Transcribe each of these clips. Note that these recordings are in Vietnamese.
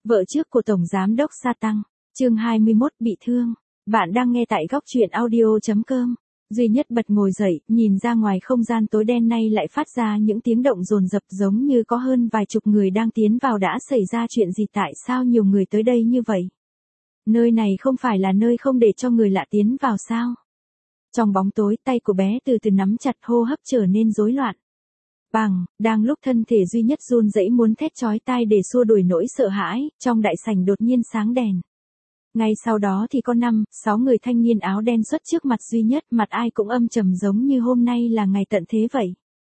Vợ trước của Tổng Giám đốc Sa Tăng, chương 21 bị thương. Bạn đang nghe tại góc truyện audio.com. Duy Nhất bật ngồi dậy, nhìn ra ngoài không gian tối đen nay lại phát ra những tiếng động dồn dập giống như có hơn vài chục người đang tiến vào. Đã xảy ra chuyện gì, tại sao nhiều người tới đây như vậy? Nơi này không phải là nơi không để cho người lạ tiến vào sao? Trong bóng tối, tay của bé từ từ nắm chặt, hô hấp trở nên rối loạn. Bằng, đang lúc thân thể Duy Nhất run rẩy muốn thét chói tai để xua đuổi nỗi sợ hãi, trong đại sảnh đột nhiên sáng đèn. Ngay sau đó thì có 5-6 người thanh niên áo đen xuất trước mặt Duy Nhất, mặt ai cũng âm trầm giống như hôm nay là ngày tận thế vậy.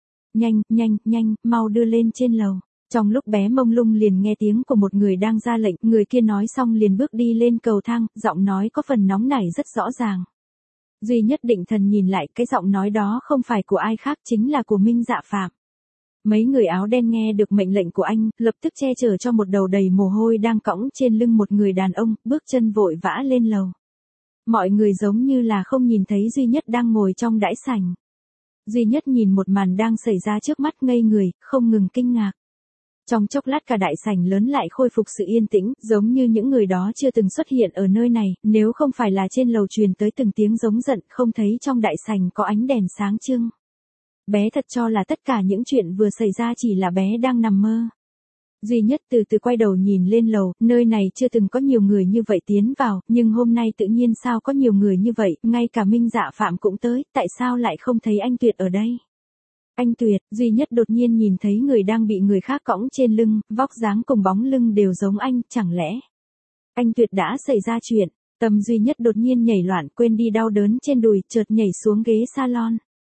Nhanh, mau đưa lên trên lầu. Trong lúc bé mông lung liền nghe tiếng của một người đang ra lệnh, người kia nói xong liền bước đi lên cầu thang, giọng nói có phần nóng nảy rất rõ ràng. Duy Nhất định thần nhìn lại, cái giọng nói đó không phải của ai khác, chính là của Minh Dạ Phạm. Mấy người áo đen nghe được mệnh lệnh của anh, lập tức che chở cho một đầu đầy mồ hôi đang cõng trên lưng một người đàn ông, bước chân vội vã lên lầu. Mọi người giống như là không nhìn thấy Duy Nhất đang ngồi trong đãi sảnh. Duy Nhất nhìn một màn đang xảy ra trước mắt ngây người, không ngừng kinh ngạc. Trong chốc lát cả đại sảnh lớn lại khôi phục sự yên tĩnh, giống như những người đó chưa từng xuất hiện ở nơi này, nếu không phải là trên lầu truyền tới từng tiếng giống giận, không thấy trong đại sảnh có ánh đèn sáng trưng. Bé thật cho là tất cả những chuyện vừa xảy ra chỉ là bé đang nằm mơ. Duy Nhất từ từ quay đầu nhìn lên lầu, nơi này chưa từng có nhiều người như vậy tiến vào, nhưng hôm nay tự nhiên sao có nhiều người như vậy, ngay cả Minh Dạ Phạm cũng tới, tại sao lại không thấy anh Tuyệt ở đây? Anh Tuyệt, Duy Nhất đột nhiên nhìn thấy người đang bị người khác cõng trên lưng, vóc dáng cùng bóng lưng đều giống anh, chẳng lẽ anh Tuyệt đã xảy ra chuyện? Tâm Duy Nhất đột nhiên nhảy loạn, quên đi đau đớn trên đùi, chợt nhảy xuống ghế salon.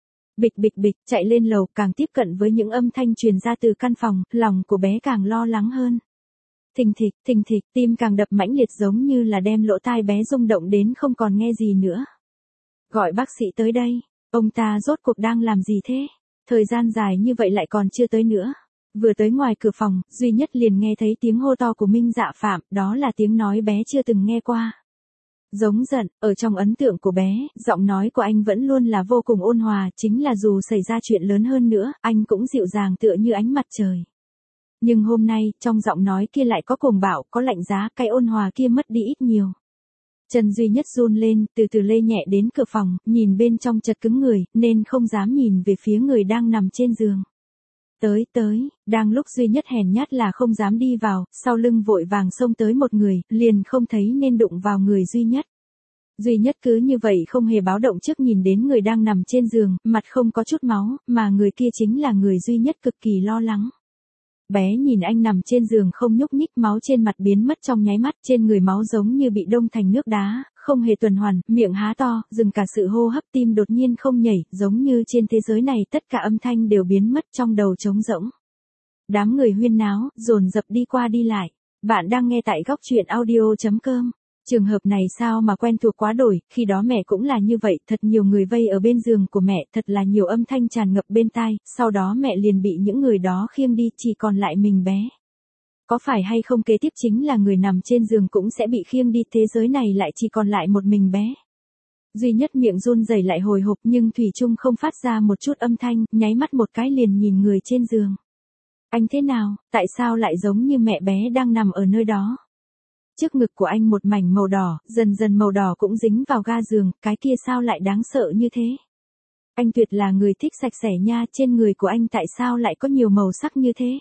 Bịch, chạy lên lầu, càng tiếp cận với những âm thanh truyền ra từ căn phòng, lòng của bé càng lo lắng hơn. Thình thịch, tim càng đập mãnh liệt giống như là đem lỗ tai bé rung động đến không còn nghe gì nữa. Gọi bác sĩ tới đây, ông ta rốt cuộc đang làm gì thế? Thời gian dài như vậy lại còn chưa tới nữa. Vừa tới ngoài cửa phòng, Duy Nhất liền nghe thấy tiếng hô to của Minh Dạ Phạm, đó là tiếng nói bé chưa từng nghe qua. Giống giận, ở trong ấn tượng của bé, giọng nói của anh vẫn luôn là vô cùng ôn hòa, chính là dù xảy ra chuyện lớn hơn nữa, anh cũng dịu dàng tựa như ánh mặt trời. Nhưng hôm nay, trong giọng nói kia lại có cuồng bạo, có lạnh giá, cái ôn hòa kia mất đi ít nhiều. Chân Duy Nhất run lên, từ từ lê nhẹ đến cửa phòng, nhìn bên trong chật cứng người, nên không dám nhìn về phía người đang nằm trên giường. Tới, đang lúc Duy Nhất hèn nhát là không dám đi vào, sau lưng vội vàng xông tới một người, liền không thấy nên đụng vào người Duy Nhất. Duy Nhất cứ như vậy không hề báo động trước nhìn đến người đang nằm trên giường, mặt không có chút máu, mà người kia chính là người Duy Nhất cực kỳ lo lắng. Bé nhìn anh nằm trên giường không nhúc nhích, máu trên mặt biến mất trong nháy mắt, trên người máu giống như bị đông thành nước đá, không hề tuần hoàn, miệng há to, dừng cả sự hô hấp, tim đột nhiên không nhảy, giống như trên thế giới này tất cả âm thanh đều biến mất, trong đầu trống rỗng. Đám người huyên náo, dồn dập đi qua đi lại. Bạn đang nghe tại góc truyện audio.com. Trường hợp này sao mà quen thuộc quá đổi, khi đó mẹ cũng là như vậy, thật nhiều người vây ở bên giường của mẹ, thật là nhiều âm thanh tràn ngập bên tai, sau đó mẹ liền bị những người đó khiêng đi, chỉ còn lại mình bé. Có phải hay không kế tiếp chính là người nằm trên giường cũng sẽ bị khiêng đi, thế giới này lại chỉ còn lại một mình bé. Duy Nhất miệng run rẩy lại hồi hộp nhưng thủy chung không phát ra một chút âm thanh, nháy mắt một cái liền nhìn người trên giường. Anh thế nào, tại sao lại giống như mẹ bé đang nằm ở nơi đó? Trước ngực của anh một mảnh màu đỏ, dần dần màu đỏ cũng dính vào ga giường, cái kia sao lại đáng sợ như thế? Anh Tuyệt là người thích sạch sẽ nha, trên người của anh tại sao lại có nhiều màu sắc như thế?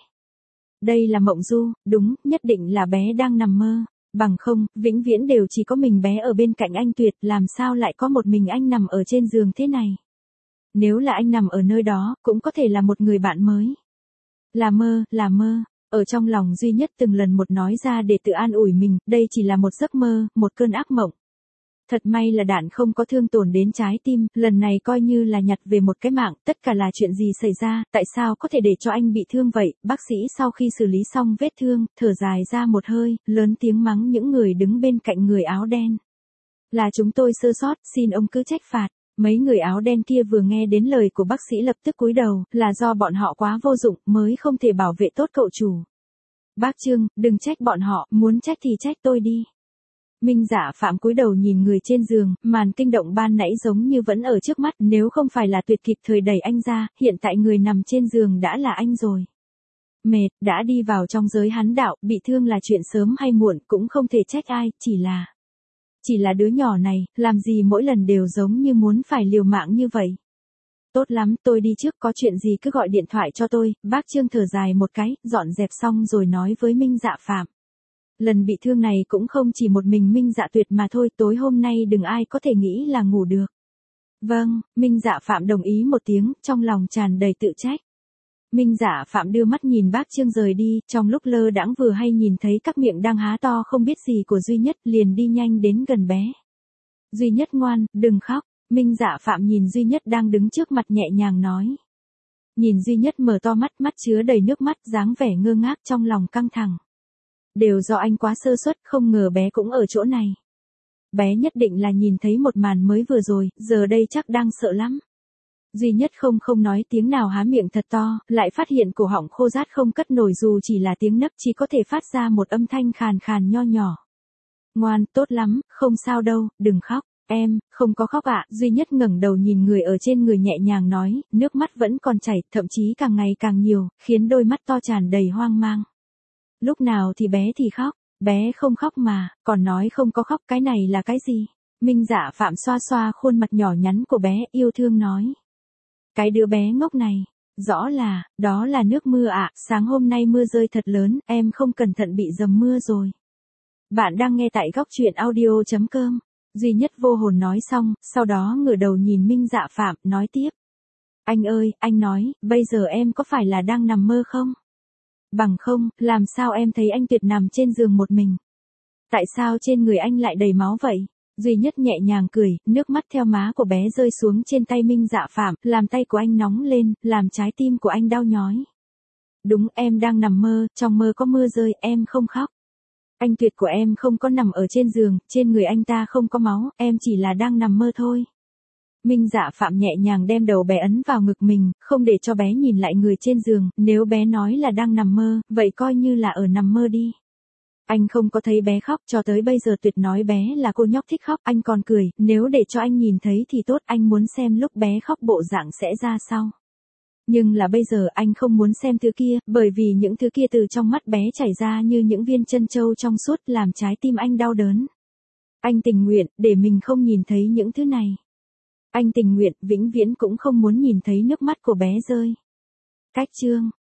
Đây là mộng du, đúng, nhất định là bé đang nằm mơ. Bằng không, vĩnh viễn đều chỉ có mình bé ở bên cạnh anh Tuyệt, làm sao lại có một mình anh nằm ở trên giường thế này? Nếu là anh nằm ở nơi đó, cũng có thể là một người bạn mới. Là mơ. Ở trong lòng Duy Nhất từng lần một nói ra để tự an ủi mình, đây chỉ là một giấc mơ, một cơn ác mộng. Thật may là đạn không có thương tổn đến trái tim, lần này coi như là nhặt về một cái mạng, tất cả là chuyện gì xảy ra, tại sao có thể để cho anh bị thương vậy? Bác sĩ sau khi xử lý xong vết thương, thở dài ra một hơi, lớn tiếng mắng những người đứng bên cạnh người áo đen. Là chúng tôi sơ sót, xin ông cứ trách phạt. Mấy người áo đen kia vừa nghe đến lời của bác sĩ lập tức cúi đầu, là do bọn họ quá vô dụng mới không thể bảo vệ tốt cậu chủ. Bác Trương, đừng trách bọn họ, muốn trách thì trách tôi đi. Minh Dạ Phạm cúi đầu nhìn người trên giường, màn kinh động ban nãy giống như vẫn ở trước mắt, nếu không phải là Tuyệt kịp thời đẩy anh ra, hiện tại người nằm trên giường đã là anh rồi. Mệt, đã đi vào trong giới hắn đạo, bị thương là chuyện sớm hay muộn, cũng không thể trách ai, chỉ là đứa nhỏ này, làm gì mỗi lần đều giống như muốn phải liều mạng như vậy. Tốt lắm, tôi đi trước, có chuyện gì cứ gọi điện thoại cho tôi. Bác Trương thở dài một cái, dọn dẹp xong rồi nói với Minh Dạ Phạm. Lần bị thương này cũng không chỉ một mình Minh Dạ Tuyệt mà thôi, tối hôm nay đừng ai có thể nghĩ là ngủ được. Vâng, Minh Dạ Phạm đồng ý một tiếng, trong lòng tràn đầy tự trách. Minh Dạ Phạm đưa mắt nhìn bác Trương rời đi, trong lúc lơ đãng vừa hay nhìn thấy các miệng đang há to không biết gì của Duy Nhất, liền đi nhanh đến gần bé. Duy Nhất ngoan, đừng khóc. Minh Dạ Phạm nhìn Duy Nhất đang đứng trước mặt nhẹ nhàng nói. Nhìn Duy Nhất mở to mắt, mắt chứa đầy nước mắt, dáng vẻ ngơ ngác, trong lòng căng thẳng. Đều do anh quá sơ suất, không ngờ bé cũng ở chỗ này. Bé nhất định là nhìn thấy một màn mới vừa rồi, giờ đây chắc đang sợ lắm. Duy Nhất không nói tiếng nào, há miệng thật to, lại phát hiện cổ họng khô rát không cất nổi, dù chỉ là tiếng nấc chỉ có thể phát ra một âm thanh khàn khàn nho nhỏ. Ngoan, tốt lắm, không sao đâu, đừng khóc. Em, không có khóc ạ. Duy Nhất ngẩng đầu nhìn người ở trên người nhẹ nhàng nói, nước mắt vẫn còn chảy, thậm chí càng ngày càng nhiều, khiến đôi mắt to tràn đầy hoang mang. Lúc nào thì bé thì khóc, bé không khóc mà, còn nói không có khóc, cái này là cái gì? Minh Dạ Phạm xoa xoa khuôn mặt nhỏ nhắn của bé, yêu thương nói. Cái đứa bé ngốc này, rõ là, đó là nước mưa ạ, sáng hôm nay mưa rơi thật lớn, em không cẩn thận bị dầm mưa rồi. Bạn đang nghe tại góc truyện audio.com. Duy Nhất vô hồn nói xong, sau đó ngửa đầu nhìn Minh Dạ Phạm, nói tiếp. Anh ơi, anh nói, bây giờ em có phải là đang nằm mơ không? Bằng không, làm sao em thấy anh Tuyệt nằm trên giường một mình? Tại sao trên người anh lại đầy máu vậy? Duy Nhất nhẹ nhàng cười, nước mắt theo má của bé rơi xuống trên tay Minh Dạ Phạm, làm tay của anh nóng lên, làm trái tim của anh đau nhói. Đúng, em đang nằm mơ, trong mơ có mưa rơi, em không khóc. Anh Tuyệt của em không có nằm ở trên giường, trên người anh ta không có máu, em chỉ là đang nằm mơ thôi. Minh Dạ Phạm nhẹ nhàng đem đầu bé ấn vào ngực mình, không để cho bé nhìn lại người trên giường, nếu bé nói là đang nằm mơ, vậy coi như là ở nằm mơ đi. Anh không có thấy bé khóc, cho tới bây giờ Tuyệt nói bé là cô nhóc thích khóc, anh còn cười, nếu để cho anh nhìn thấy thì tốt, anh muốn xem lúc bé khóc bộ dạng sẽ ra sao. Nhưng là bây giờ anh không muốn xem thứ kia, bởi vì những thứ kia từ trong mắt bé chảy ra như những viên chân châu trong suốt, làm trái tim anh đau đớn. Anh tình nguyện, để mình không nhìn thấy những thứ này. Anh tình nguyện, vĩnh viễn cũng không muốn nhìn thấy nước mắt của bé rơi. Cách chương